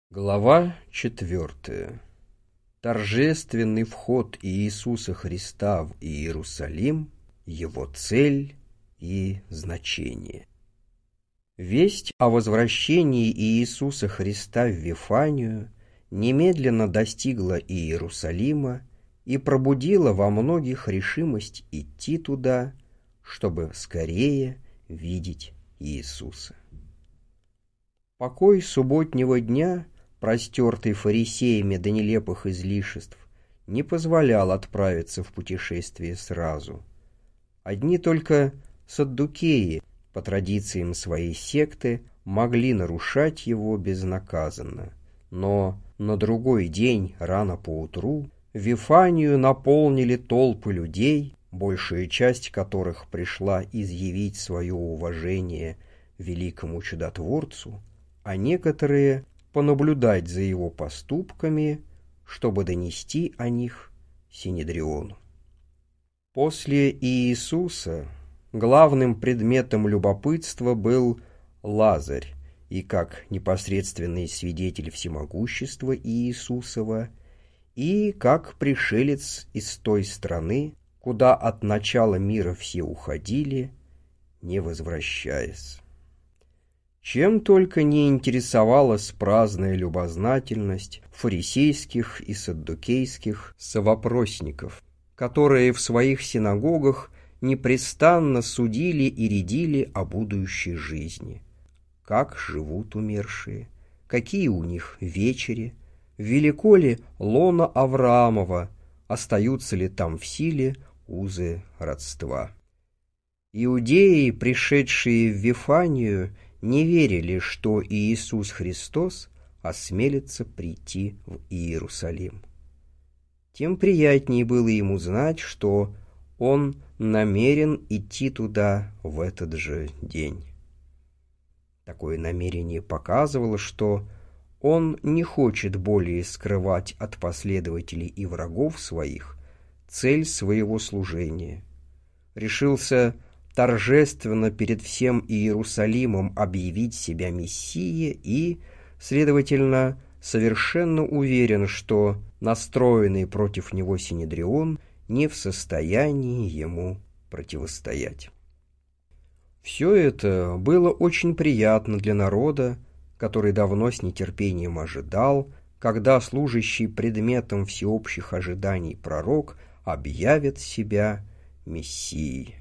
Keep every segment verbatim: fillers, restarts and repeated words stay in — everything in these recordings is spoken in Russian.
Глава четвертая. Торжественный вход Иисуса Христа в Иерусалим, его цель и значение. Весть о возвращении Иисуса Христа в Вифанию немедленно достигла Иерусалима и пробудила во многих решимость идти туда, чтобы скорее видеть Иисуса. Покой субботнего дня, простертый фарисеями до нелепых излишеств, не позволял отправиться в путешествие сразу. Одни только саддукеи, по традициям своей секты, могли нарушать его безнаказанно. Но на другой день, рано поутру, Вифанию наполнили толпы людей, большая часть которых пришла изъявить свое уважение великому чудотворцу, а некоторые понаблюдать за его поступками, чтобы донести о них Синедриону. После Иисуса главным предметом любопытства был Лазарь, и как непосредственный свидетель всемогущества Иисусова, и как пришелец из той страны, куда от начала мира все уходили, не возвращаясь. Чем только не интересовалась праздная любознательность фарисейских и саддукейских совопросников, которые в своих синагогах непрестанно судили и рядили о будущей жизни. Как живут умершие, какие у них вечери, велико ли лоно Авраамова, остаются ли там в силе узы родства. Иудеи, пришедшие в Вифанию, не верили, что Иисус Христос осмелится прийти в Иерусалим. Тем приятнее было ему знать, что он намерен идти туда в этот же день. Такое намерение показывало, что он не хочет более скрывать от последователей и врагов своих цель своего служения. Решился торжественно перед всем Иерусалимом объявить себя Мессией и, следовательно, совершенно уверен, что настроенный против него Синедрион не в состоянии ему противостоять. Все это было очень приятно для народа, который давно с нетерпением ожидал, когда служащий предметом всеобщих ожиданий пророк объявит себя Мессией.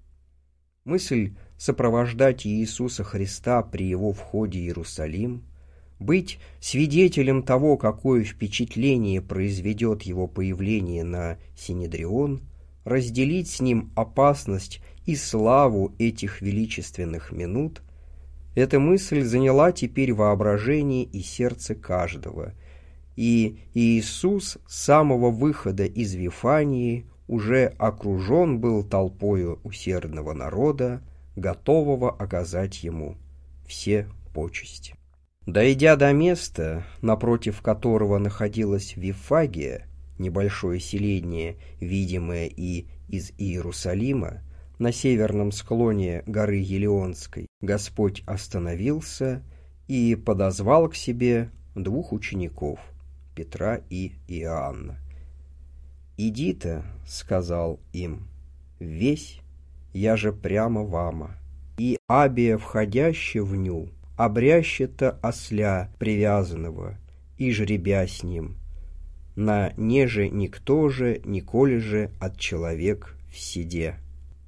Мысль сопровождать Иисуса Христа при его входе в Иерусалим, быть свидетелем того, какое впечатление произведет его появление на Синедрион, разделить с ним опасность и славу этих величественных минут, эта мысль заняла теперь воображение и сердце каждого, и Иисус с самого выхода из Вифании уже окружен был толпою усердного народа, готового оказать ему все почести. Дойдя до места, напротив которого находилась Вифагия, небольшое селение, видимое и из Иерусалима, на северном склоне горы Елеонской, Господь остановился и подозвал к себе двух учеников, Петра и Иоанна. «Иди-то, — сказал им, — весь, я же прямо вама, и абия входяще в ню, обряще-то осля привязанного, и жребя с ним, на неже никто же, николи же от человек в седе.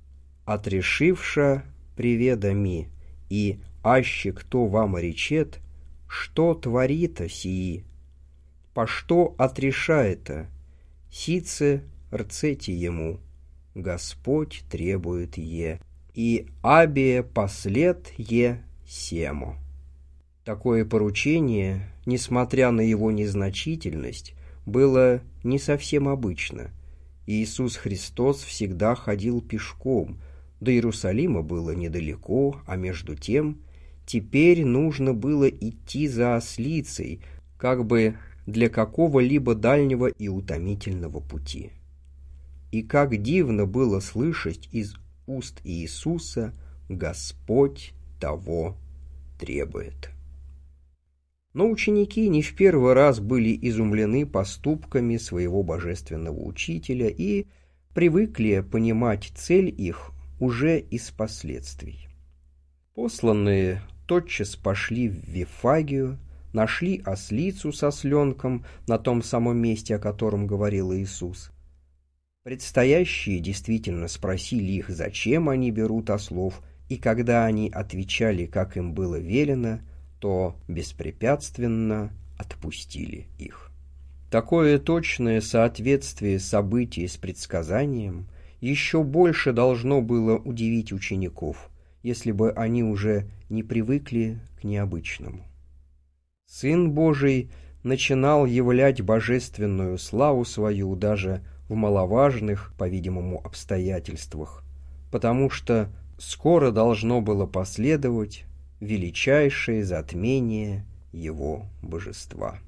Отрешивша приведами, и аще кто вам речет, что творит-то сии, по что отрешает-то, сице рцете ему, Господь требует е, и абие послед е семо». Такое поручение, несмотря на его незначительность, было не совсем обычно. Иисус Христос всегда ходил пешком, до Иерусалима было недалеко, а между тем теперь нужно было идти за ослицей, как бы для какого-либо дальнего и утомительного пути. И как дивно было слышать из уст Иисуса: «Господь того требует». Но ученики не в первый раз были изумлены поступками своего божественного учителя и привыкли понимать цель их уже из последствий. Посланные тотчас пошли в Вифагию, нашли ослицу со осленком на том самом месте, о котором говорил Иисус. Предстоящие действительно спросили их, зачем они берут ослов, и когда они отвечали, как им было велено, то беспрепятственно отпустили их. Такое точное соответствие событий с предсказанием еще больше должно было удивить учеников, если бы они уже не привыкли к необычному. Сын Божий начинал являть божественную славу свою даже в маловажных, по-видимому, обстоятельствах, потому что скоро должно было последовать величайшее затмение его божества.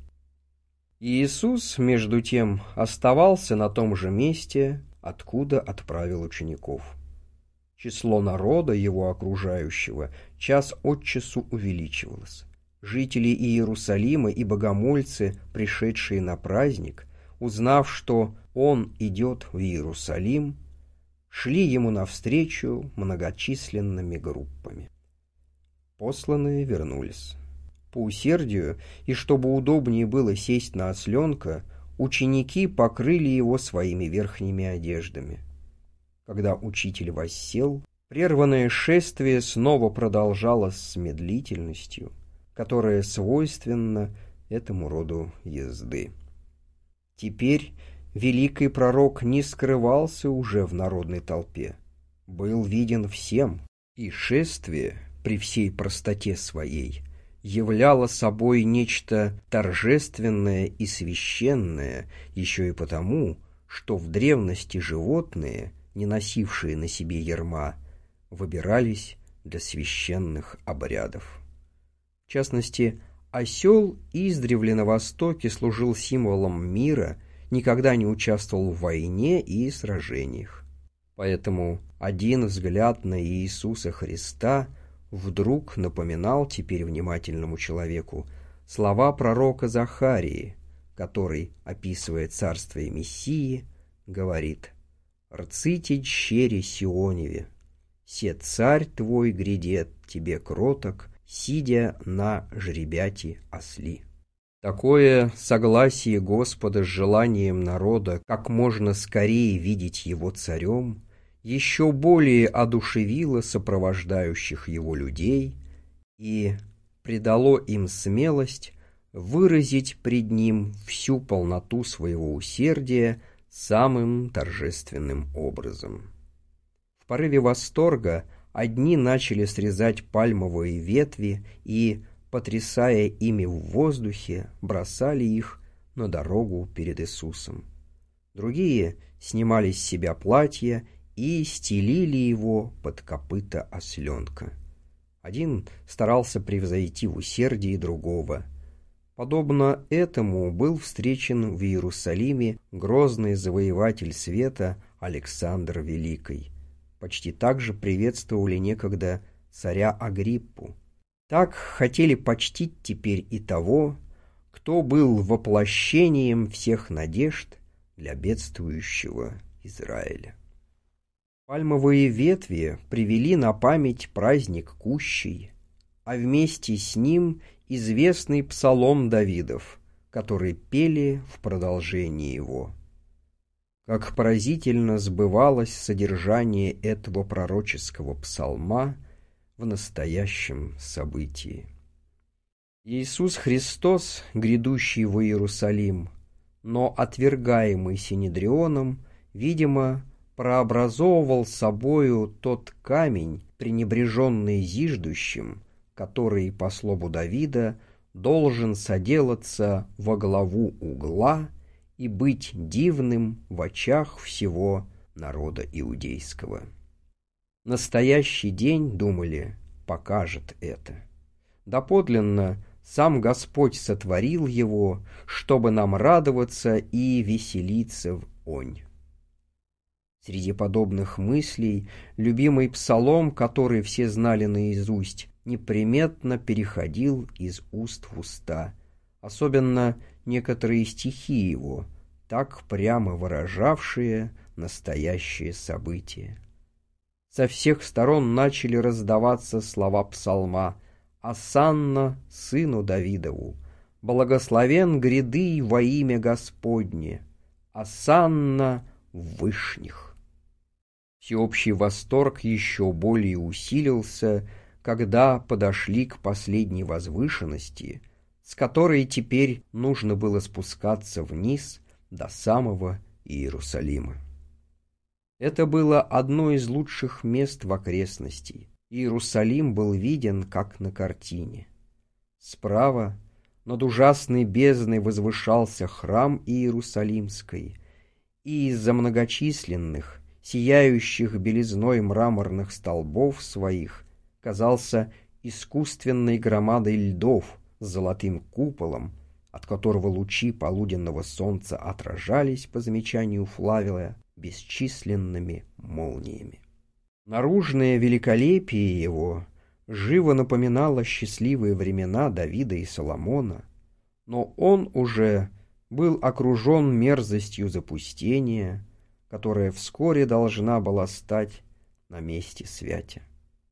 Иисус, между тем, оставался на том же месте, откуда отправил учеников. Число народа его окружающего час от часу увеличивалось. Жители Иерусалима и богомольцы, пришедшие на праздник, узнав, что он идет в Иерусалим, шли ему навстречу многочисленными группами. Посланные вернулись. По усердию, и чтобы удобнее было сесть на осленка, ученики покрыли его своими верхними одеждами. Когда учитель воссел, прерванное шествие снова продолжалось с медлительностью, которая свойственна этому роду езды. Теперь великий пророк не скрывался уже в народной толпе, был виден всем, и шествие при всей простоте своей являло собой нечто торжественное и священное, еще и потому, что в древности животные, не носившие на себе ярма, выбирались для священных обрядов. В частности, осел издревле на Востоке служил символом мира, никогда не участвовал в войне и сражениях. Поэтому один взгляд на Иисуса Христа вдруг напоминал теперь внимательному человеку слова пророка Захарии, который, описывая царствие Мессии, говорит: «Рците дщери Сионеве, се царь твой грядет тебе кроток, сидя на жребяти осли». Такое согласие Господа с желанием народа как можно скорее видеть его царем еще более одушевило сопровождающих его людей и придало им смелость выразить пред ним всю полноту своего усердия самым торжественным образом. В порыве восторга одни начали срезать пальмовые ветви и, потрясая ими в воздухе, бросали их на дорогу перед Иисусом. Другие снимали с себя платья и стелили его под копыта осленка. Один старался превзойти в усердии другого. Подобно этому был встречен в Иерусалиме грозный завоеватель света Александр Великий. Почти так же приветствовали некогда царя Агриппу. Так хотели почтить теперь и того, кто был воплощением всех надежд для бедствующего Израиля. Пальмовые ветви привели на память праздник Кущей, а вместе с ним известный псалом Давидов, который пели в продолжении его. Как поразительно сбывалось содержание этого пророческого псалма в настоящем событии. Иисус Христос, грядущий в Иерусалим, но отвергаемый Синедрионом, видимо, прообразовывал собою тот камень, пренебреженный зиждущим, который, по слову Давида, должен соделаться во главу угла и быть дивным в очах всего народа иудейского. Настоящий день, думали, покажет это. Доподлинно сам Господь сотворил его, чтобы нам радоваться и веселиться в онь. Среди подобных мыслей любимый псалом, который все знали наизусть, неприметно переходил из уст в уста, особенно некоторые стихи его, так прямо выражавшие настоящее событие. Со всех сторон начали раздаваться слова псалма «Осанна сыну Давидову», «Благословен гряды во имя Господне», «Осанна в вышних». Всеобщий восторг еще более усилился, когда подошли к последней возвышенности, с которой теперь нужно было спускаться вниз до самого Иерусалима. Это было одно из лучших мест в окрестности. Иерусалим был виден, как на картине. Справа над ужасной бездной возвышался храм Иерусалимский, и из-за многочисленных, сияющих белизной мраморных столбов своих казался искусственной громадой льдов с золотым куполом, от которого лучи полуденного солнца отражались, по замечанию Флавия, бесчисленными молниями. Наружное великолепие его живо напоминало счастливые времена Давида и Соломона, но он уже был окружен мерзостью запустения, которая вскоре должна была стать на месте святя.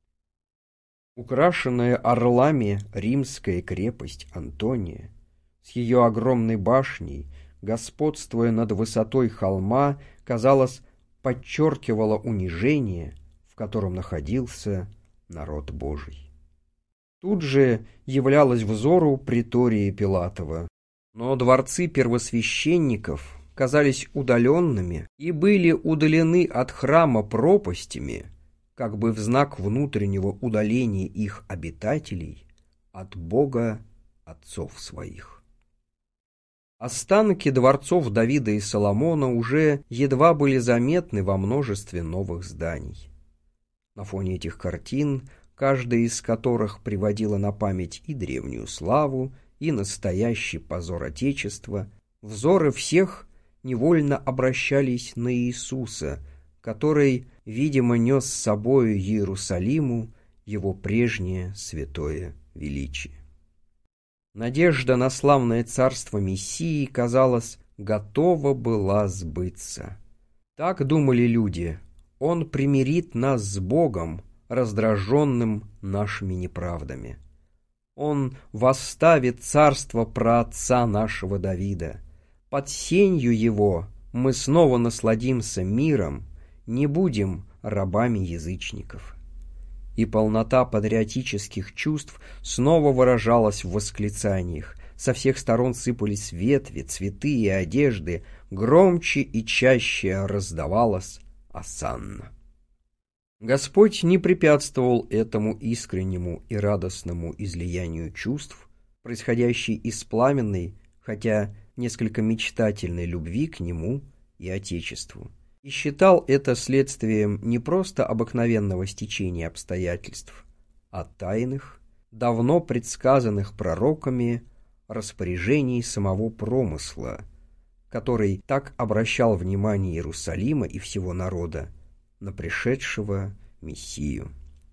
Украшенная орлами римская крепость Антония с ее огромной башней, господствуя над высотой холма, казалось, подчеркивала унижение, в котором находился народ Божий. Тут же являлась взору притория Пилатова, но дворцы первосвященников казались удаленными и были удалены от храма пропастями, как бы в знак внутреннего удаления их обитателей от Бога отцов своих. Останки дворцов Давида и Соломона уже едва были заметны во множестве новых зданий. На фоне этих картин, каждая из которых приводила на память и древнюю славу, и настоящий позор Отечества, взоры всех невольно обращались на Иисуса, который, видимо, нес с собою Иерусалиму его прежнее святое величие. Надежда на славное царство Мессии, казалось, готова была сбыться. Так думали люди: Он примирит нас с Богом, раздраженным нашими неправдами. Он восставит царство праотца нашего Давида. Под сенью его мы снова насладимся миром, не будем рабами язычников. И полнота патриотических чувств снова выражалась в восклицаниях. Со всех сторон сыпались ветви, цветы и одежды, громче и чаще раздавалось «Осанна». Господь не препятствовал этому искреннему и радостному излиянию чувств, происходящей из пламенной, хотя несколько мечтательной любви к Нему и Отечеству, и считал это следствием не просто обыкновенного стечения обстоятельств, а тайных, давно предсказанных пророками распоряжений самого промысла, который так обращал внимание Иерусалима и всего народа на пришедшего Мессию.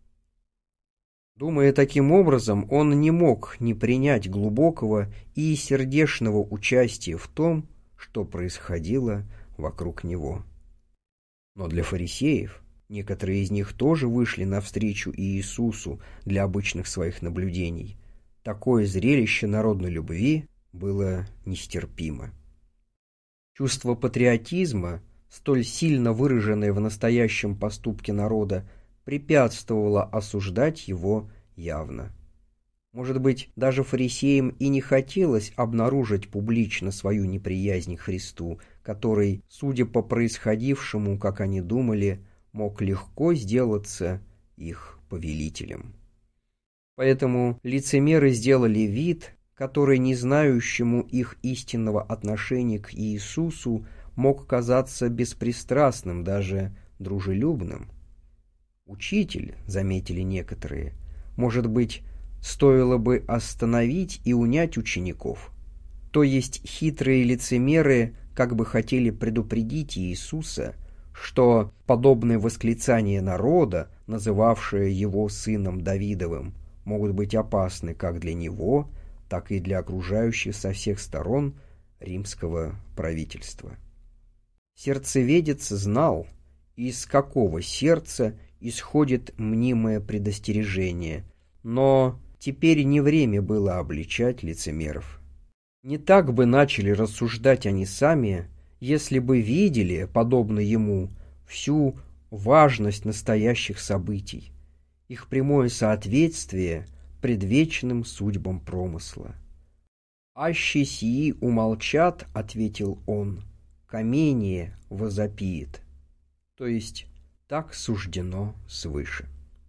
Думая таким образом, он не мог не принять глубокого и сердечного участия в том, что происходило вокруг него. Но для фарисеев, некоторые из них тоже вышли навстречу Иисусу для обычных своих наблюдений, такое зрелище народной любви было нестерпимо. Чувство патриотизма, столь сильно выраженное в настоящем поступке народа, препятствовало осуждать его явно. Может быть, даже фарисеям и не хотелось обнаружить публично свою неприязнь к Христу, который, судя по происходившему, как они думали, мог легко сделаться их повелителем. Поэтому лицемеры сделали вид, который не знающему их истинного отношения к Иисусу мог казаться беспристрастным, даже дружелюбным. «Учитель», — заметили некоторые, — «может быть, стоило бы остановить и унять учеников». То есть хитрые лицемеры как бы хотели предупредить Иисуса, что подобное восклицание народа, называвшее его сыном Давидовым, могут быть опасны как для него, так и для окружающих со всех сторон римского правительства. Сердцеведец знал, из какого сердца исходит мнимое предостережение, но теперь не время было обличать лицемеров. Не так бы начали рассуждать они сами, если бы видели, подобно ему, всю важность настоящих событий, их прямое соответствие предвечным судьбам промысла. «Аще сии умолчат, — ответил он, — камение возопиет», то есть так суждено свыше.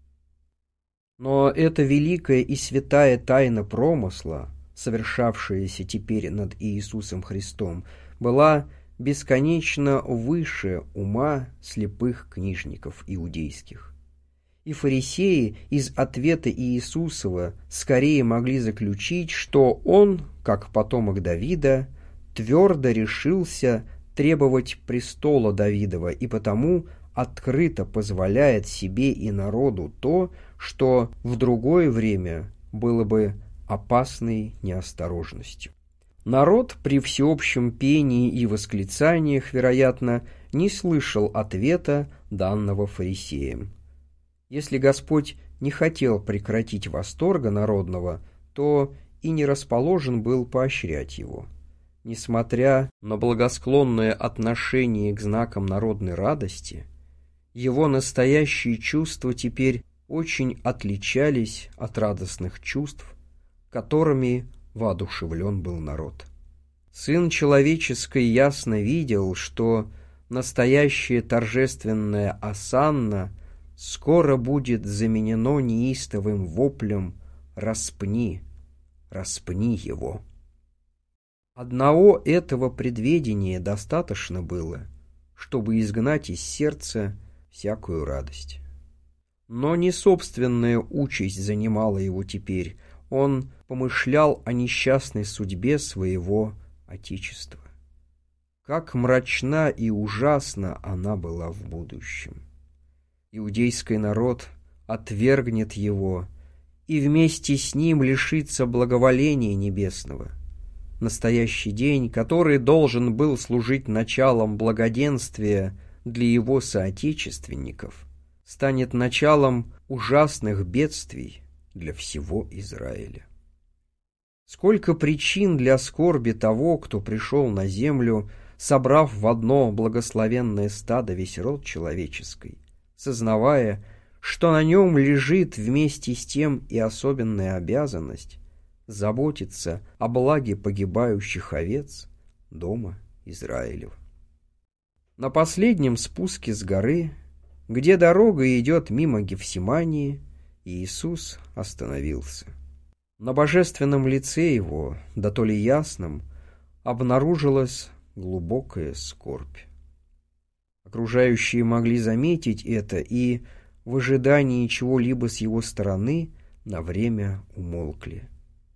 Но эта великая и святая тайна промысла, совершавшаяся теперь над Иисусом Христом, была бесконечно выше ума слепых книжников иудейских. И фарисеи из ответа Иисусова скорее могли заключить, что он, как потомок Давида, твердо решился требовать престола Давидова и потому открыто позволяет себе и народу то, что в другое время было бы опасной неосторожностью. Народ при всеобщем пении и восклицаниях, вероятно, не слышал ответа, данного фарисеям. Если Господь не хотел прекратить восторга народного, то и не расположен был поощрять его. Несмотря на благосклонное отношение к знакам народной радости, его настоящие чувства теперь очень отличались от радостных чувств, которыми воодушевлен был народ. Сын человеческий ясно видел, что настоящая торжественная осанна скоро будет заменено неистовым воплем «Распни, распни его». Одного этого предведения достаточно было, чтобы изгнать из сердца всякую радость. Но не собственная участь занимала его теперь, он помышлял о несчастной судьбе своего Отечества. Как мрачна и ужасна она была в будущем. Иудейский народ отвергнет его и вместе с ним лишится благоволения небесного. Настоящий день, который должен был служить началом благоденствия для его соотечественников, станет началом ужасных бедствий для всего Израиля. Сколько причин для скорби того, кто пришел на землю, собрав в одно благословенное стадо весь род человеческий, сознавая, что на нем лежит вместе с тем и особенная обязанность заботиться о благе погибающих овец дома Израилев. На последнем спуске с горы, где дорога идет мимо Гефсимании, Иисус остановился. На божественном лице его, да то ли ясном, обнаружилась глубокая скорбь. Окружающие могли заметить это и в ожидании чего-либо с его стороны на время умолкли.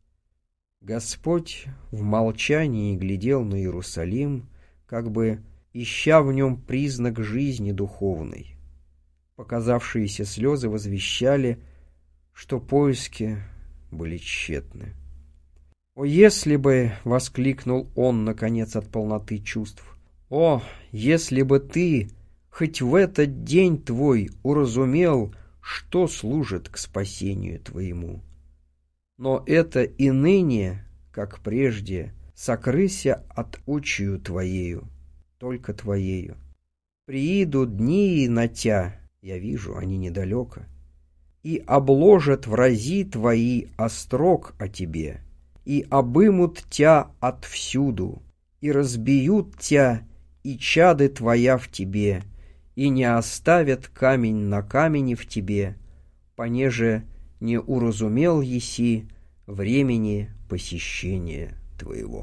Господь в молчании глядел на Иерусалим, как бы ища в нем признак жизни духовной. Показавшиеся слезы возвещали, что поиски были тщетны. «О, если бы, — воскликнул он, наконец, от полноты чувств, — о, если бы ты хоть в этот день твой уразумел, что служит к спасению твоему! Но это и ныне, как прежде, сокрыся от очию твоею, только твоею. Приидут дни на тя, я вижу, они недалеко, и обложат врази твои острог о тебе, и обымут тя отвсюду, и разбиют тя, и чады твоя в тебе, и не оставят камень на камени в тебе, понеже не уразумел еси времени посещения твоего».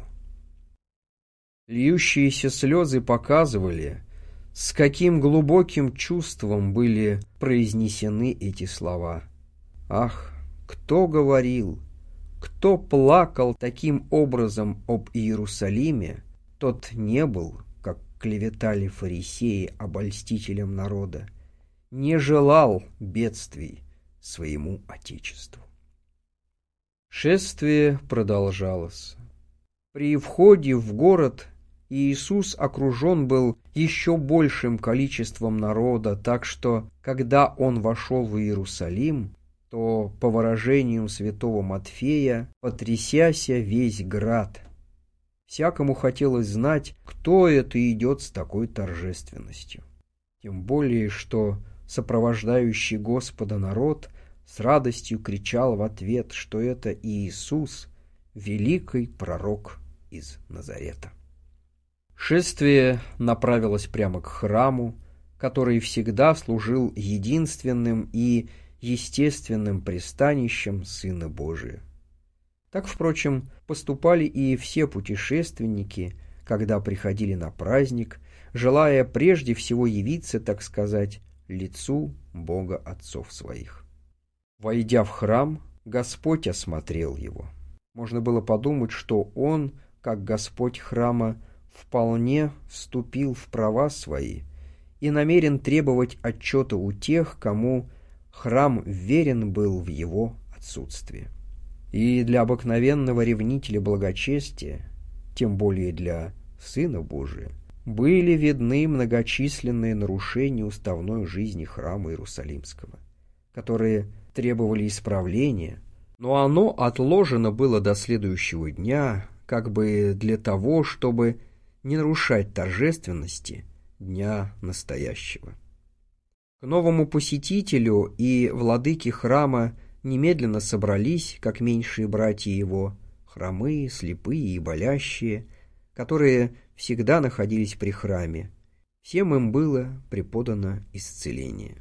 Льющиеся слезы показывали, с каким глубоким чувством были произнесены эти слова. Ах, кто говорил, кто плакал таким образом об Иерусалиме, тот не был, как клеветали фарисеи обольстителям народа, не желал бедствий своему Отечеству. Шествие продолжалось. При входе в город Иисус окружен был еще большим количеством народа, так что, когда Он вошел в Иерусалим, то, по выражению святого Матфея, потрясяся весь град. Всякому хотелось знать, кто это идет с такой торжественностью. Тем более, что сопровождающий Господа народ с радостью кричал в ответ, что это Иисус, великий пророк из Назарета. Шествие направилось прямо к храму, который всегда служил единственным и естественным пристанищем Сына Божия. Так, впрочем, поступали и все путешественники, когда приходили на праздник, желая прежде всего явиться, так сказать, лицу Бога отцов своих. Войдя в храм, Господь осмотрел его. Можно было подумать, что Он, как Господь храма, вполне вступил в права свои и намерен требовать отчета у тех, кому храм верен был в его отсутствии. И для обыкновенного ревнителя благочестия, тем более для Сына Божия, были видны многочисленные нарушения уставной жизни храма Иерусалимского, которые требовали исправления, но оно отложено было до следующего дня, как бы для того, чтобы не нарушать торжественности дня настоящего. К новому посетителю и владыке храма немедленно собрались, как меньшие братья его, хромые, слепые и болящие, которые всегда находились при храме. Всем им было преподано исцеление.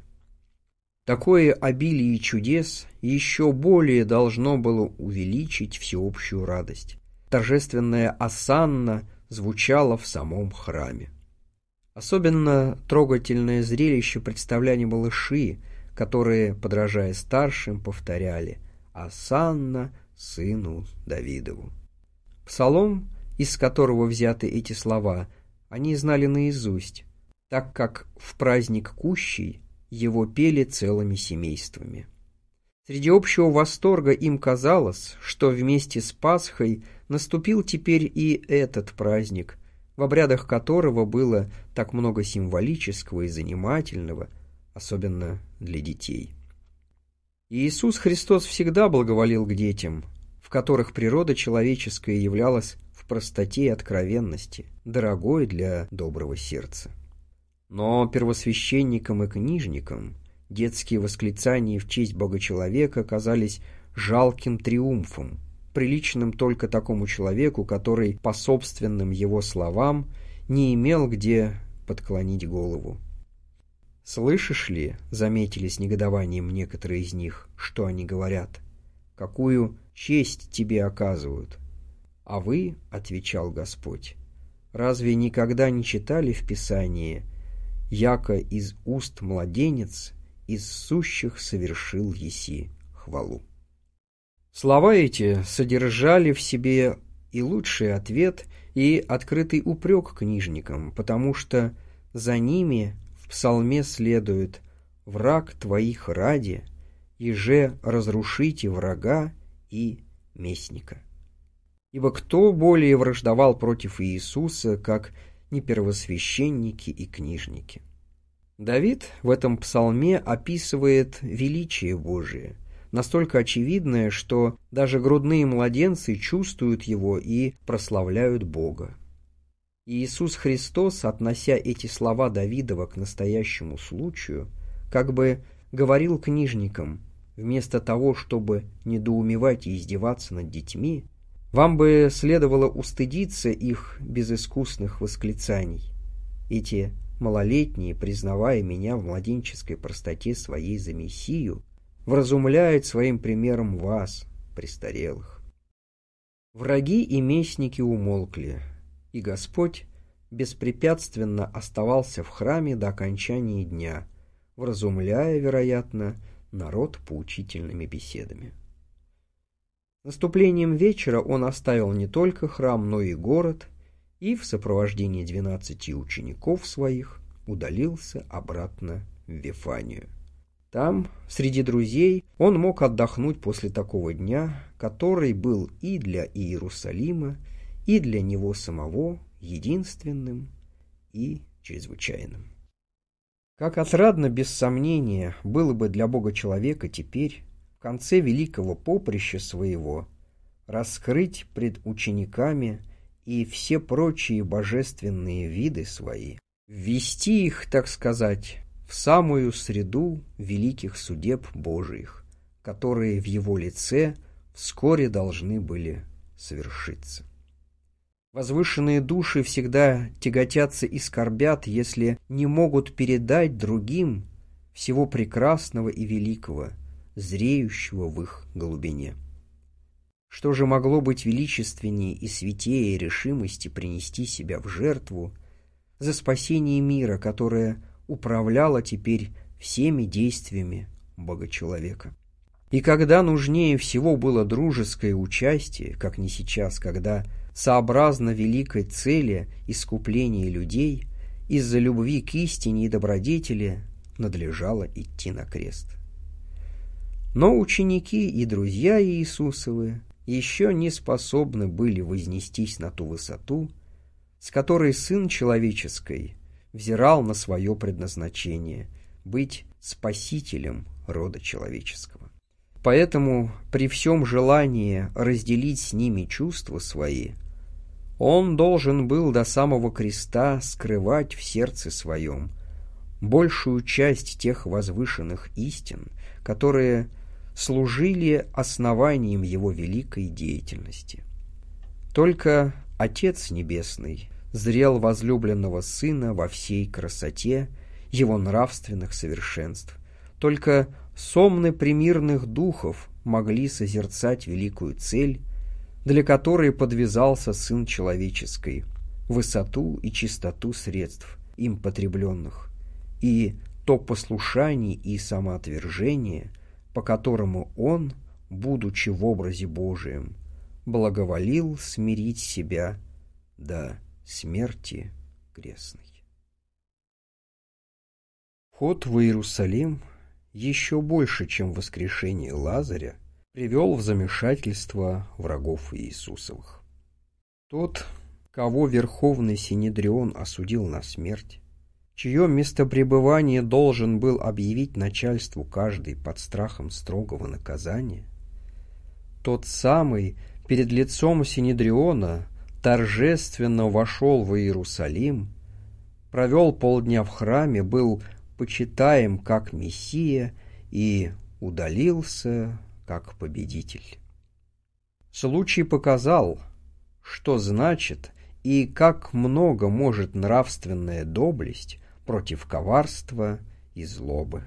Такое обилие чудес еще более должно было увеличить всеобщую радость. Торжественная осанна звучала в самом храме. Особенно трогательное зрелище представляли малыши, которые, подражая старшим, повторяли «Осанна сыну Давидову». Псалом, из которого взяты эти слова, они знали наизусть, так как в праздник Кущий его пели целыми семействами. Среди общего восторга им казалось, что вместе с Пасхой наступил теперь и этот праздник, в обрядах которого было так много символического и занимательного, особенно для детей. Иисус Христос всегда благоволил к детям, в которых природа человеческая являлась в простоте и откровенности, дорогой для доброго сердца. Но первосвященникам и книжникам детские восклицания в честь Бога-человека казались жалким триумфом, приличным только такому человеку, который, по собственным его словам, не имел где подклонить голову. «Слышишь ли, — заметили с негодованием некоторые из них, — что они говорят? Какую честь тебе оказывают? А вы, — отвечал Господь, — разве никогда не читали в Писании, яко из уст младенец из сущих совершил еси хвалу?» Слова эти содержали в себе и лучший ответ, и открытый упрек книжникам, потому что за ними в псалме следует «враг твоих ради, еже разрушите врага и местника». Ибо кто более враждовал против Иисуса, как не первосвященники и книжники? Давид в этом псалме описывает величие Божие, настолько очевидное, что даже грудные младенцы чувствуют его и прославляют Бога. Иисус Христос, относя эти слова Давидова к настоящему случаю, как бы говорил книжникам, вместо того, чтобы недоумевать и издеваться над детьми, вам бы следовало устыдиться их безыскусных восклицаний. Эти малолетние, признавая меня в младенческой простоте своей за Мессию, вразумляют своим примером вас, престарелых. Враги и местники умолкли, и Господь беспрепятственно оставался в храме до окончания дня, вразумляя, вероятно, народ поучительными беседами. Наступлением вечера он оставил не только храм, но и город, и в сопровождении двенадцати учеников своих удалился обратно в Вифанию. Там, среди друзей, он мог отдохнуть после такого дня, который был и для Иерусалима, и для него самого единственным и чрезвычайным. Как отрадно, без сомнения, было бы для Бога-человека теперь, в конце великого поприща своего, раскрыть пред учениками и все прочие божественные виды свои, ввести их, так сказать, в самую среду великих судеб Божиих, которые в его лице вскоре должны были совершиться. Возвышенные души всегда тяготятся и скорбят, если не могут передать другим всего прекрасного и великого, зреющего в их глубине. Что же могло быть величественнее и святее решимости принести себя в жертву за спасение мира, которое управляло теперь всеми действиями Бога-человека? И когда нужнее всего было дружеское участие, как не сейчас, когда сообразно великой цели искупления людей, из-за любви к истине и добродетели надлежало идти на крест. Но ученики и друзья Иисусовы еще не способны были вознестись на ту высоту, с которой Сын Человеческий взирал на свое предназначение — быть спасителем рода человеческого. Поэтому при всем желании разделить с ними чувства свои, он должен был до самого креста скрывать в сердце своем большую часть тех возвышенных истин, которые служили основанием его великой деятельности. Только Отец Небесный зрел возлюбленного Сына во всей красоте его нравственных совершенств. Только сомны примирных духов могли созерцать великую цель, для которой подвязался Сын Человеческий, высоту и чистоту средств, им потребленных, и то послушание и самоотвержение, по которому он, будучи в образе Божием, благоволил смирить себя до смерти крестной. Вход в Иерусалим еще больше, чем воскрешение Лазаря, привел в замешательство врагов Иисусовых. Тот, кого Верховный Синедрион осудил на смерть, чье местопребывание должен был объявить начальству каждый под страхом строгого наказания, тот самый перед лицом Синедриона торжественно вошел в Иерусалим, провел полдня в храме, был почитаем как Мессия и удалился как победитель. Случай показал, что значит и как много может нравственная доблесть против коварства и злобы.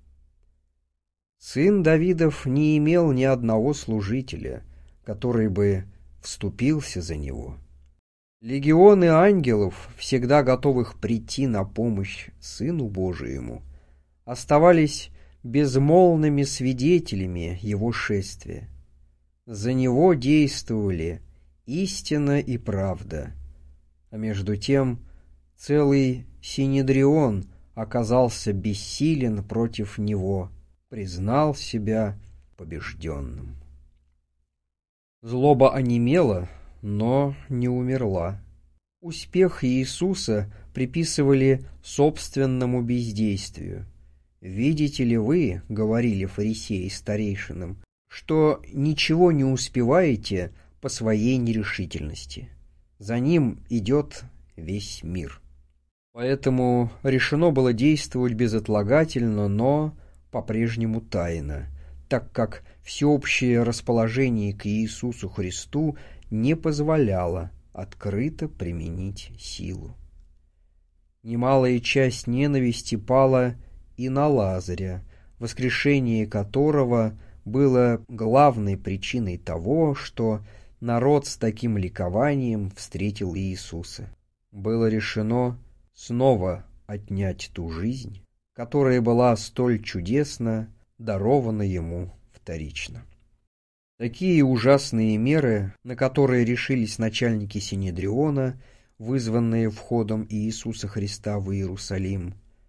Сын Давидов не имел ни одного служителя, который бы вступился за него. Легионы ангелов, всегда готовых прийти на помощь Сыну Божиему, оставались безмолвными свидетелями его шествия. За него действовали истина и правда, а между тем целый Синедрион оказался бессилен против него, признал себя побежденным. Злоба онемела, но не умерла. Успех Иисуса приписывали собственному бездействию. «Видите ли вы, — говорили фарисеи старейшинам, — что ничего не успеваете по своей нерешительности. За ним идет весь мир». Поэтому решено было действовать безотлагательно, но по-прежнему тайно, так как всеобщее расположение к Иисусу Христу не позволяло открыто применить силу. Немалая часть ненависти пала и на Лазаря, воскрешение которого было главной причиной того, что народ с таким ликованием встретил Иисуса. Было решено снова отнять ту жизнь, которая была столь чудесно дарована ему вторично. Такие ужасные меры, на которые решились начальники Синедриона, вызванные входом Иисуса Христа в Иерусалим,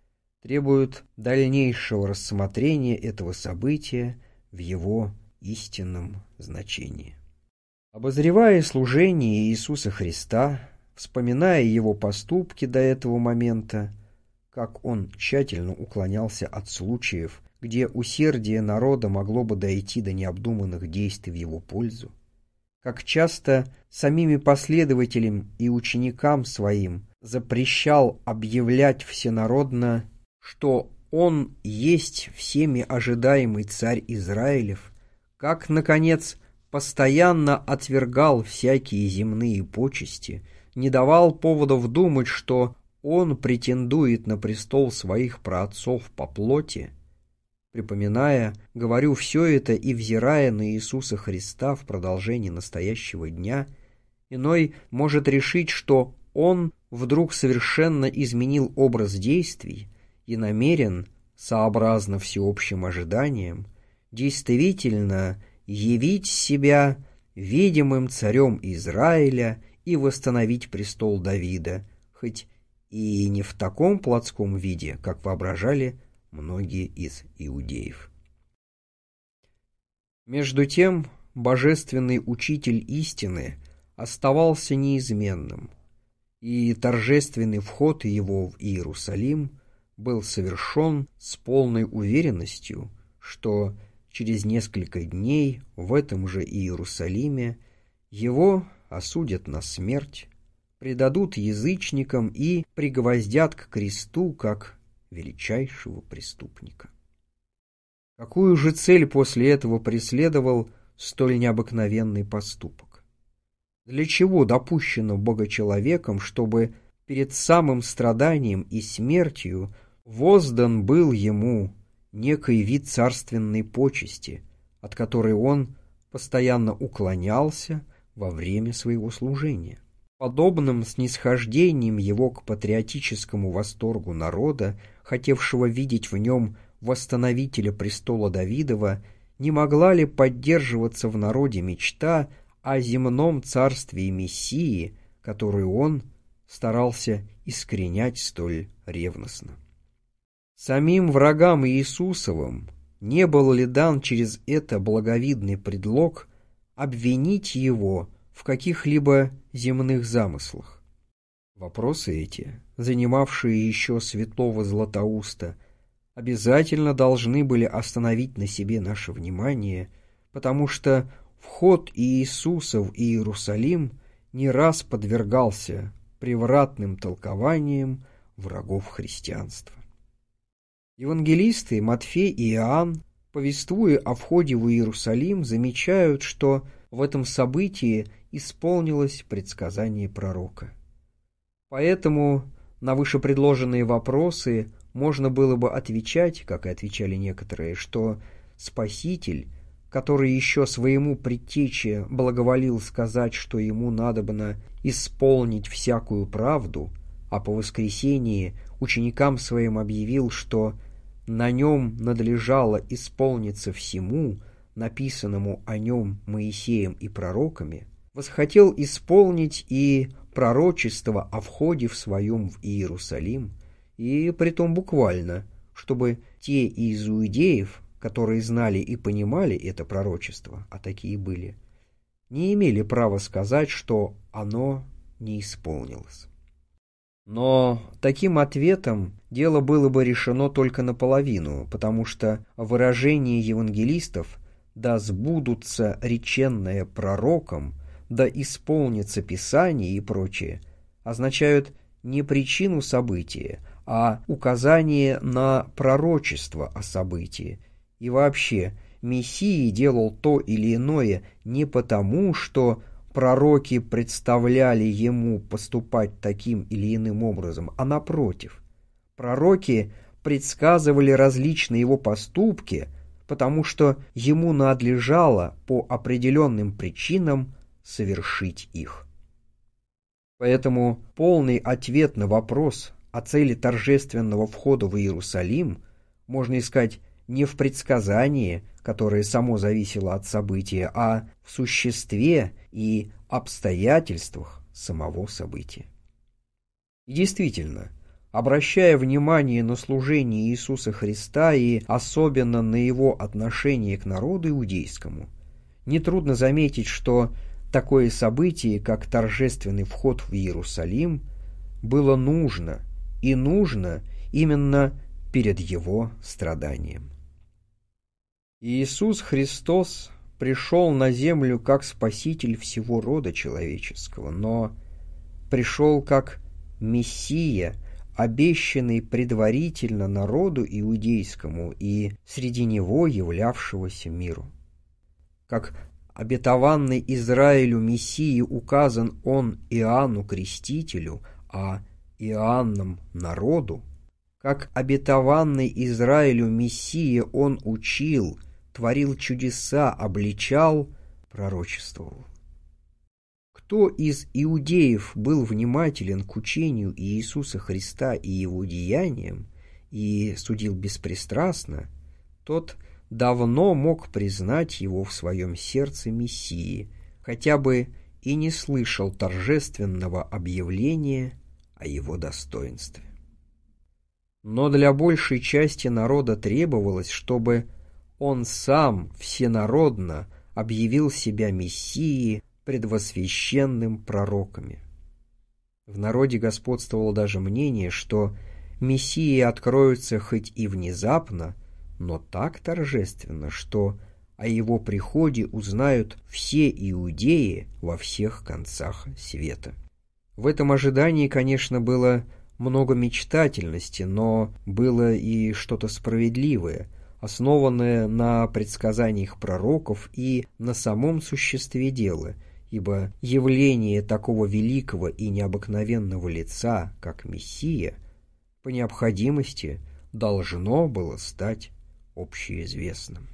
требуют дальнейшего рассмотрения этого события в его истинном значении. Обозревая служение Иисуса Христа, вспоминая его поступки до этого момента, как он тщательно уклонялся от случаев, где усердие народа могло бы дойти до необдуманных действий в его пользу, как часто самими последователям и ученикам своим запрещал объявлять всенародно, что он есть всеми ожидаемый царь Израилев, как, наконец, постоянно отвергал всякие земные почести, не давал поводов думать, что он претендует на престол своих праотцов по плоти. Припоминая, говорю все это и взирая на Иисуса Христа в продолжении настоящего дня, иной может решить, что он вдруг совершенно изменил образ действий и намерен, сообразно всеобщим ожиданиям, действительно явить себя видимым царем Израиля и восстановить престол Давида, хоть и не в таком плотском виде, как воображали многие из иудеев. Между тем, божественный учитель истины оставался неизменным, и торжественный вход его в Иерусалим был совершен с полной уверенностью, что через несколько дней в этом же Иерусалиме его осудят на смерть, предадут язычникам и пригвоздят к кресту как величайшего преступника. Какую же цель после этого преследовал столь необыкновенный поступок? Для чего допущено Богочеловеком, чтобы перед самым страданием и смертью воздан был ему некий вид царственной почести, от которой он постоянно уклонялся во время своего служения? Подобным снисхождением его к патриотическому восторгу народа, хотевшего видеть в нем восстановителя престола Давидова, не могла ли поддерживаться в народе мечта о земном царстве Мессии, которую он старался искоренять столь ревностно? Самим врагам Иисусовым не был ли дан через это благовидный предлог обвинить его в каких-либо земных замыслах? Вопросы эти, занимавшие еще святого Златоуста, обязательно должны были остановить на себе наше внимание, потому что вход Иисуса в Иерусалим не раз подвергался превратным толкованиям врагов христианства. Евангелисты Матфей и Иоанн, повествуя о входе в Иерусалим, замечают, что в этом событии исполнилось предсказание пророка. Поэтому на вышепредложенные вопросы можно было бы отвечать, как и отвечали некоторые, что Спаситель, который еще своему предтече благоволил сказать, что ему надобно исполнить всякую правду, а по воскресении ученикам своим объявил, что на нем надлежало исполниться всему, написанному о нем Моисеем и пророками, восхотел исполнить и пророчество о входе в своем в Иерусалим, и притом буквально, чтобы те из иудеев, которые знали и понимали это пророчество, а такие были, не имели права сказать, что оно не исполнилось. Но таким ответом дело было бы решено только наполовину, потому что выражение евангелистов «да сбудутся реченное пророком», «да исполнится Писание» и прочее означают не причину события, а указание на пророчество о событии. И вообще, Мессия делал то или иное не потому, что пророки представляли ему поступать таким или иным образом, а напротив. Пророки предсказывали различные его поступки, потому что ему надлежало по определенным причинам совершить их. Поэтому полный ответ на вопрос о цели торжественного входа в Иерусалим можно искать не в предсказании, которое само зависело от события, а в существе и обстоятельствах самого события. И действительно, Обращая внимание на служение Иисуса Христа и особенно на его отношение к народу иудейскому, нетрудно заметить, что такое событие, как торжественный вход в Иерусалим, было нужно, и нужно именно перед его страданием. Иисус Христос пришел на землю как Спаситель всего рода человеческого, но пришел как Мессия, обещанный предварительно народу иудейскому и среди него являвшегося миру. Как обетованный Израилю Мессии указан он Иоанну Крестителю, а Иоанном народу, как обетованный Израилю Мессия он учил, творил чудеса, обличал, пророчествовал. Кто из иудеев был внимателен к учению Иисуса Христа и его деяниям и судил беспристрастно, тот давно мог признать его в своем сердце Мессии, хотя бы и не слышал торжественного объявления о его достоинстве. Но для большей части народа требовалось, чтобы он сам всенародно объявил себя Мессией, предвосвященным пророками. В народе господствовало даже мнение, что Мессия откроется хоть и внезапно, но так торжественно, что о его приходе узнают все иудеи во всех концах света. В этом ожидании, конечно, было много мечтательности, но было и что-то справедливое, основанное на предсказаниях пророков и на самом существе дела, ибо явление такого великого и необыкновенного лица, как Мессия, по необходимости должно было стать общеизвестным.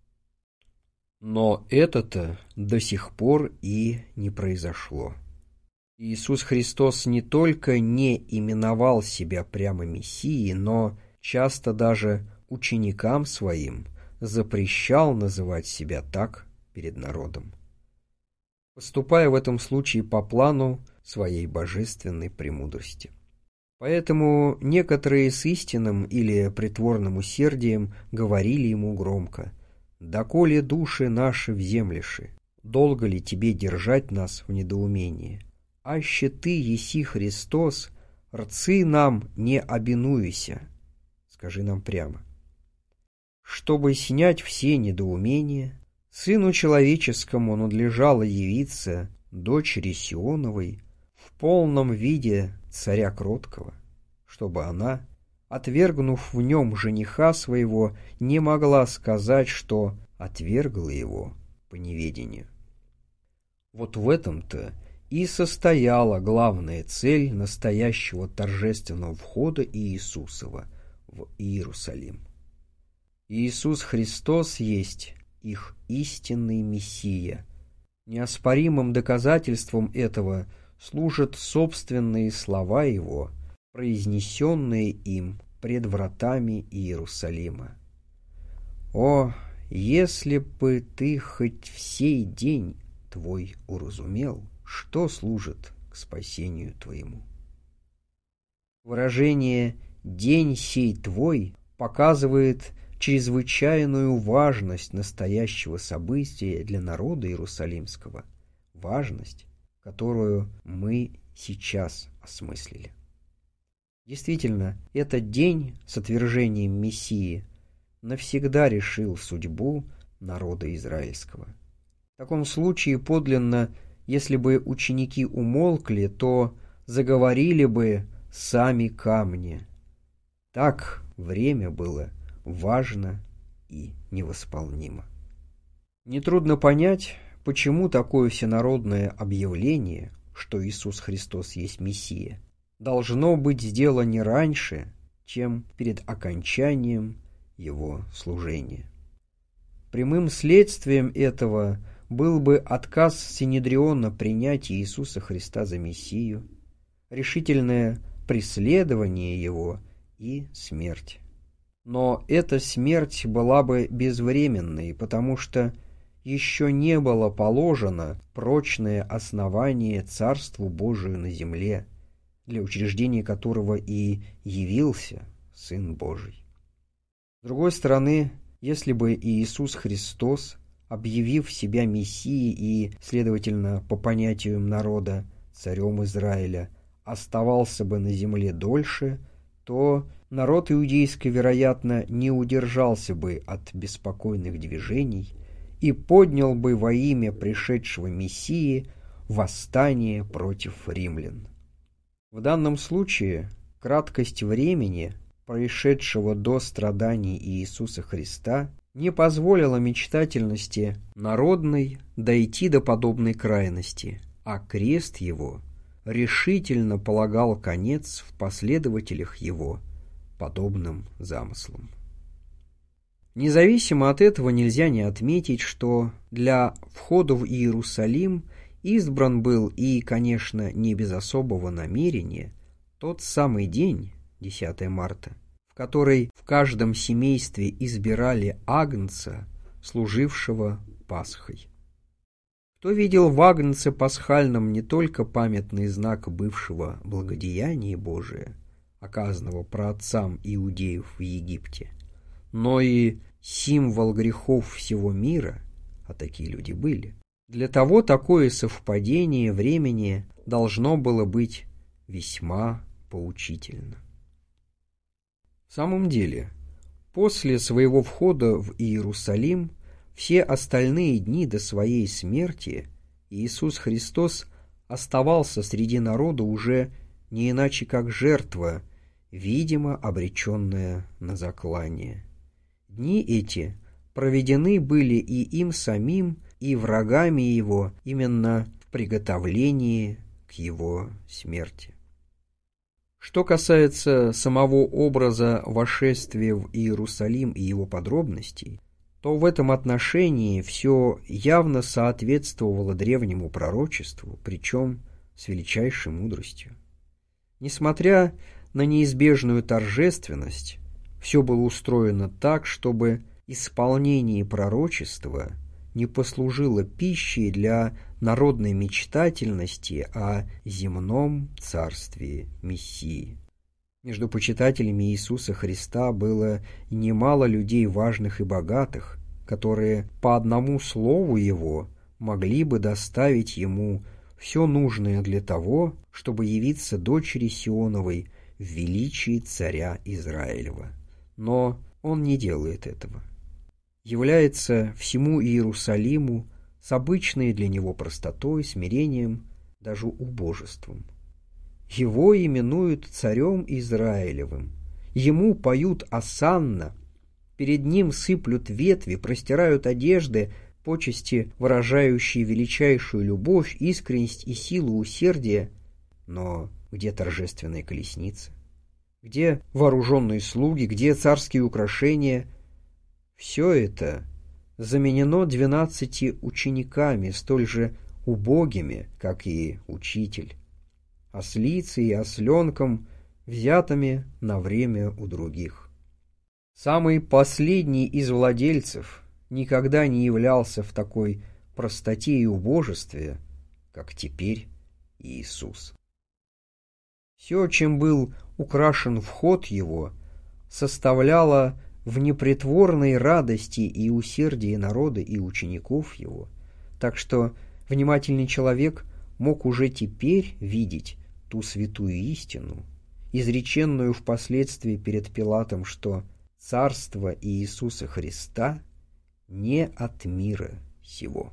Но это-то до сих пор и не произошло. Иисус Христос не только не именовал себя прямо Мессией, но часто даже ученикам своим запрещал называть себя так перед народом, поступая в этом случае по плану своей божественной премудрости. Поэтому некоторые с истинным или притворным усердием говорили ему громко: «Доколе души наши вземлеши, долго ли тебе держать нас в недоумении? Аще ты еси Христос, рцы нам не обинуйся». Скажи нам прямо. Чтобы снять все недоумения, Сыну Человеческому надлежало явиться дочери Сионовой в полном виде царя кроткого, чтобы она, отвергнув в нем жениха своего, не могла сказать, что отвергла его по неведению. Вот в этом-то и состояла главная цель настоящего торжественного входа Иисусова в Иерусалим. Иисус Христос есть их истинный Мессия. Неоспоримым доказательством этого служат собственные слова Его, произнесенные им пред вратами Иерусалима. «О, если бы ты хоть в сей день твой уразумел, что служит к спасению твоему». Выражение «день сей твой» показывает чрезвычайную важность настоящего события для народа Иерусалимского, важность, которую мы сейчас осмыслили. Действительно, этот день с отвержением Мессии навсегда решил судьбу народа израильского. В таком случае подлинно, если бы ученики умолкли, то заговорили бы сами камни. Так время было важно и невосполнимо. Нетрудно понять, почему такое всенародное объявление, что Иисус Христос есть Мессия, должно быть сделано не раньше, чем перед окончанием Его служения. Прямым следствием этого был бы отказ Синедриона принять Иисуса Христа за Мессию, решительное преследование Его и смерть. Но эта смерть была бы безвременной, потому что еще не было положено прочное основание Царству Божию на земле, для учреждения которого и явился Сын Божий. С другой стороны, если бы Иисус Христос, объявив себя Мессией и, следовательно, по понятиям народа, царем Израиля, оставался бы на земле дольше, то народ иудейский, вероятно, не удержался бы от беспокойных движений и поднял бы во имя пришедшего Мессии восстание против римлян. В данном случае краткость времени, происшедшего до страданий Иисуса Христа, не позволила мечтательности народной дойти до подобной крайности, а крест его решительно полагал конец в последователях его подобным замыслам. Независимо от этого нельзя не отметить, что для входа в Иерусалим избран был и, конечно, не без особого намерения, тот самый день, десятое марта, в который в каждом семействе избирали агнца, служившего Пасхой. Кто видел в агнце пасхальном не только памятный знак бывшего благодеяния Божия, оказанного праотцам иудеев в Египте, но и символ грехов всего мира, а такие люди были, для того такое совпадение времени должно было быть весьма поучительно. В самом деле, после своего входа в Иерусалим все остальные дни до своей смерти Иисус Христос оставался среди народа уже не иначе как жертва, видимо, обреченная на заклание. Дни эти проведены были и им самим, и врагами его именно в приготовлении к его смерти. Что касается самого образа вошествия в Иерусалим и его подробностей, то в этом отношении все явно соответствовало древнему пророчеству, причем с величайшей мудростью. Несмотря на неизбежную торжественность, все было устроено так, чтобы исполнение пророчества не послужило пищей для народной мечтательности о земном царстве Мессии. Между почитателями Иисуса Христа было немало людей важных и богатых, которые по одному слову Его могли бы доставить Ему все нужное для того, чтобы явиться дочери Сионовой в величии царя Израилева. Но Он не делает этого. Является всему Иерусалиму с обычной для Него простотой, смирением, даже убожеством. Его именуют царем Израилевым, ему поют осанна, перед ним сыплют ветви, простирают одежды, почести, выражающие величайшую любовь, искренность и силу усердия. Но где торжественная колесница? Где вооруженные слуги? Где царские украшения? Все это заменено двенадцати учениками, столь же убогими, как и учитель, ослицей и осленком, взятыми на время у других. Самый последний из владельцев никогда не являлся в такой простоте и убожестве, как теперь Иисус. Все, чем был украшен вход его, составляло в непритворной радости и усердии народа и учеников его, так что внимательный человек мог уже теперь видеть ту святую истину, изреченную впоследствии перед Пилатом, что царство Иисуса Христа не от мира сего.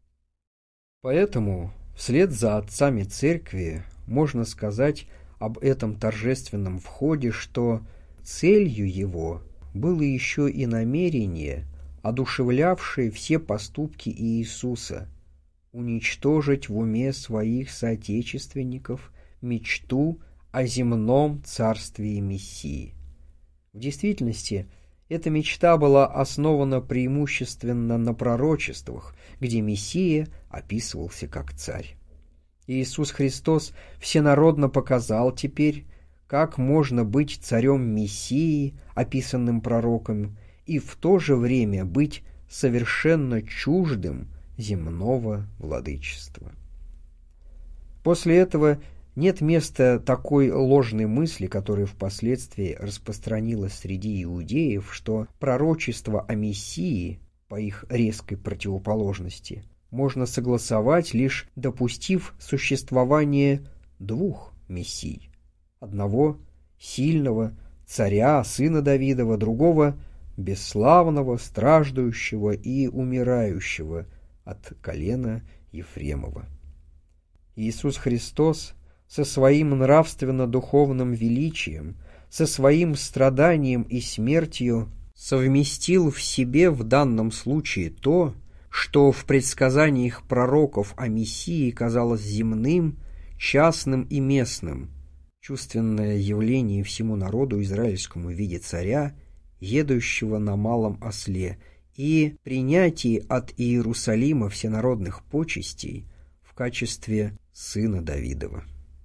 Поэтому вслед за отцами церкви можно сказать об этом торжественном входе, что целью его было еще и намерение, одушевлявшее все поступки Иисуса, уничтожить в уме своих соотечественников мечту о земном царстве Мессии. В действительности, эта мечта была основана преимущественно на пророчествах, где Мессия описывался как царь. Иисус Христос всенародно показал теперь, как можно быть царем Мессии, описанным пророком, и в то же время быть совершенно чуждым земного владычества. После этого нет места такой ложной мысли, которая впоследствии распространилась среди иудеев, что пророчество о Мессии, по их резкой противоположности, можно согласовать, лишь допустив существование двух Мессий. Одного сильного царя, сына Давидова, другого бесславного, страждущего и умирающего от колена Ефремова. Иисус Христос со своим нравственно-духовным величием, со своим страданием и смертью совместил в себе в данном случае то, что в предсказаниях пророков о Мессии казалось земным, частным и местным, чувственное явление всему народу израильскому в виде царя, едущего на малом осле, и принятие от Иерусалима всенародных почестей в качестве сына Давидова.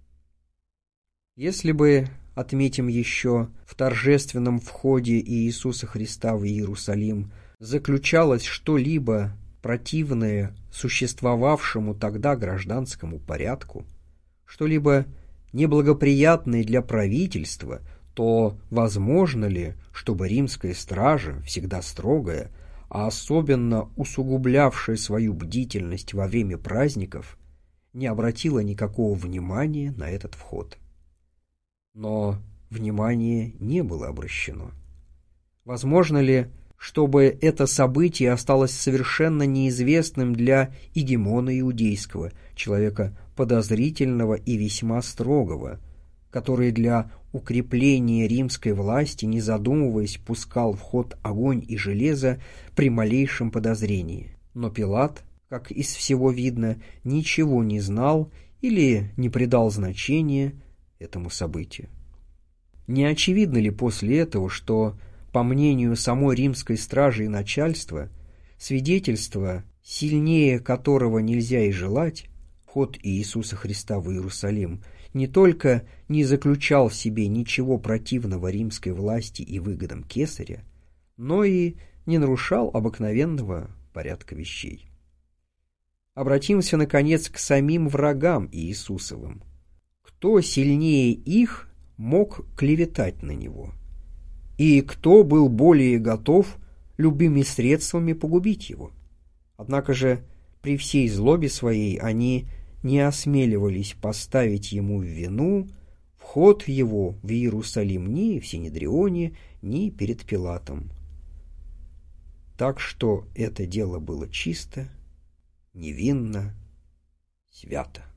Если бы, отметим еще, в торжественном входе Иисуса Христа в Иерусалим заключалось что-либо противное существовавшему тогда гражданскому порядку, что-либо неблагоприятное для правительства, то возможно ли, чтобы римская стража, всегда строгая, а особенно усугублявшая свою бдительность во время праздников, не обратила никакого внимания на этот вход? Но внимание не было обращено. Возможно ли, чтобы это событие осталось совершенно неизвестным для игемона иудейского, человека подозрительного и весьма строгого, который для укрепления римской власти, не задумываясь, пускал в ход огонь и железо при малейшем подозрении? Но Пилат, как из всего видно, ничего не знал или не придал значения этому событию. Не очевидно ли после этого, что, по мнению самой римской стражи и начальства, свидетельство, сильнее которого нельзя и желать, вход Иисуса Христа в Иерусалим, не только не заключал в себе ничего противного римской власти и выгодам кесаря, но и не нарушал обыкновенного порядка вещей? Обратимся, наконец, к самим врагам Иисусовым. Кто сильнее их мог клеветать на него? И кто был более готов любыми средствами погубить его? Однако же при всей злобе своей они не осмеливались поставить ему в вину вход его в Иерусалим ни в Синедрионе, ни перед Пилатом. Так что это дело было чисто, невинно, свято.